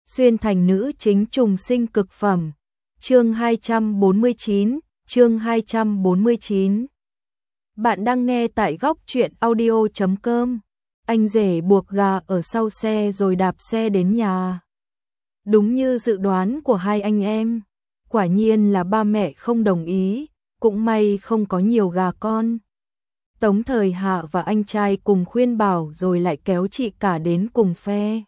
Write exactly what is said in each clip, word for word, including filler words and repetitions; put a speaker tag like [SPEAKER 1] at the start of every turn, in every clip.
[SPEAKER 1] xuyên thành nữ chính trùng sinh cực phẩm. Chương hai trăm bốn mươi chín, chương hai trăm bốn mươi chín. Bạn đang nghe tại góc truyện audio chấm com. Anh rể buộc gà ở sau xe rồi đạp xe đến nhà. Đúng như dự đoán của hai anh em, quả nhiên là ba mẹ không đồng ý, cũng may không có nhiều gà con. Tống Thời Hạ và anh trai cùng khuyên bảo rồi lại kéo chị cả đến cùng phe.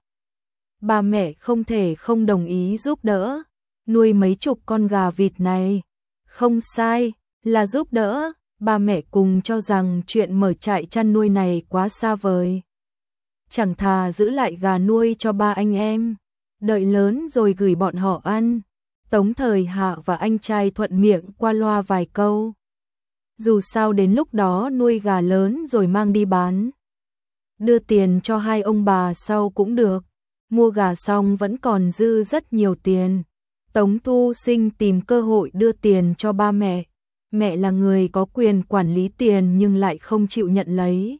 [SPEAKER 1] Ba mẹ không thể không đồng ý giúp đỡ, nuôi mấy chục con gà vịt này. Không sai, là giúp đỡ, ba mẹ cùng cho rằng chuyện mở trại chăn nuôi này quá xa vời. Chẳng thà giữ lại gà nuôi cho ba anh em, đợi lớn rồi gửi bọn họ ăn. Tống Thời Hạ và anh trai thuận miệng qua loa vài câu. Dù sao đến lúc đó nuôi gà lớn rồi mang đi bán, đưa tiền cho hai ông bà sau cũng được. Mua gà xong vẫn còn dư rất nhiều tiền. Tống Thu Sinh tìm cơ hội đưa tiền cho ba mẹ. Mẹ là người có quyền quản lý tiền nhưng lại không chịu nhận lấy.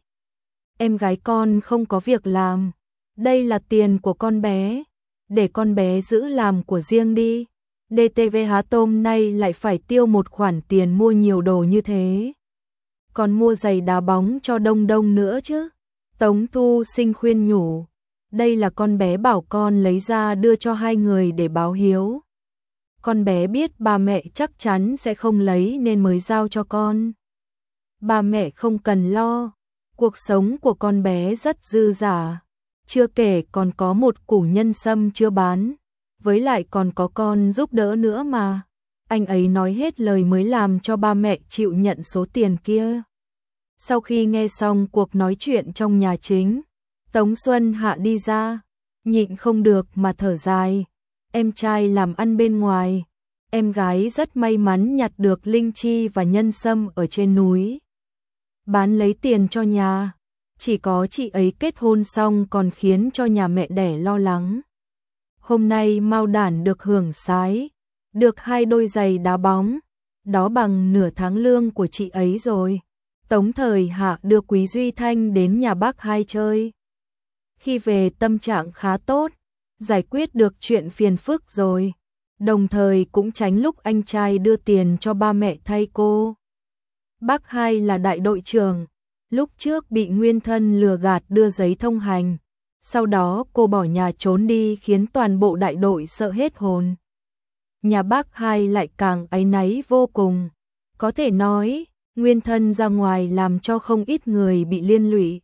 [SPEAKER 1] Em gái con không có việc làm, đây là tiền của con bé, để con bé giữ làm của riêng đi. đê tê vê há tôm nay lại phải tiêu một khoản tiền mua nhiều đồ như thế. Còn mua giày đá bóng cho Đông Đông nữa chứ. Tống Thu Sinh khuyên nhủ, đây là con bé bảo con lấy ra đưa cho hai người để báo hiếu. Con bé biết ba mẹ chắc chắn sẽ không lấy nên mới giao cho con. Ba mẹ không cần lo, cuộc sống của con bé rất dư dả, chưa kể còn có một củ nhân sâm chưa bán, với lại còn có con giúp đỡ nữa mà. Anh ấy nói hết lời mới làm cho ba mẹ chịu nhận số tiền kia. Sau khi nghe xong cuộc nói chuyện trong nhà chính, Tống Xuân Hạ đi ra, nhịn không được mà thở dài. Em trai làm ăn bên ngoài, em gái rất may mắn nhặt được linh chi và nhân sâm ở trên núi, bán lấy tiền cho nhà. Chỉ có chị ấy kết hôn xong còn khiến cho nhà mẹ đẻ lo lắng. Hôm nay Mao Đản được hưởng sái, được hai đôi giày đá bóng, đó bằng nửa tháng lương của chị ấy rồi. Tống Thời Hạ đưa Quý Duy Thanh đến nhà bác hai chơi. Khi về tâm trạng khá tốt, giải quyết được chuyện phiền phức rồi, đồng thời cũng tránh lúc anh trai đưa tiền cho ba mẹ thay cô. Bác hai là đại đội trưởng, lúc trước bị nguyên thân lừa gạt đưa giấy thông hành, sau đó cô bỏ nhà trốn đi khiến toàn bộ đại đội sợ hết hồn. Nhà bác hai lại càng áy náy vô cùng, có thể nói nguyên thân ra ngoài làm cho không ít người bị liên lụy.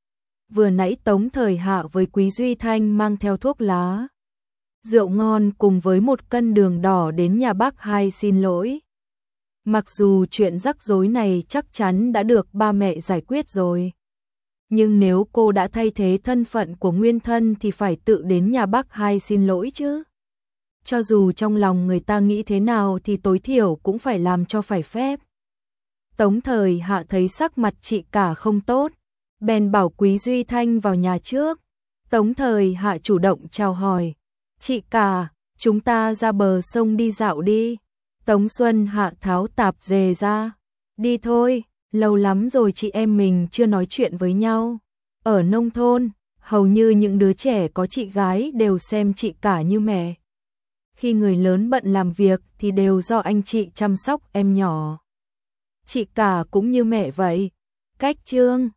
[SPEAKER 1] Vừa nãy Tống Thời Hạ với Quý Duy Thanh mang theo thuốc lá, rượu ngon cùng với một cân đường đỏ đến nhà bác hai xin lỗi. Mặc dù chuyện rắc rối này chắc chắn đã được ba mẹ giải quyết rồi, nhưng nếu cô đã thay thế thân phận của nguyên thân thì phải tự đến nhà bác hai xin lỗi chứ. Cho dù trong lòng người ta nghĩ thế nào thì tối thiểu cũng phải làm cho phải phép. Tống Thời Hạ thấy sắc mặt chị cả không tốt, bèn bảo Quý Duy Thanh vào nhà trước. Tống Thời Hạ chủ động chào hỏi, chị cả, chúng ta ra bờ sông đi dạo đi. Tống Xuân Hạ tháo tạp dề ra, đi thôi, lâu lắm rồi chị em mình chưa nói chuyện với nhau. Ở nông thôn, hầu như những đứa trẻ có chị gái đều xem chị cả như mẹ. Khi người lớn bận làm việc thì đều do anh chị chăm sóc em nhỏ. Chị cả cũng như mẹ vậy. Cách Trương,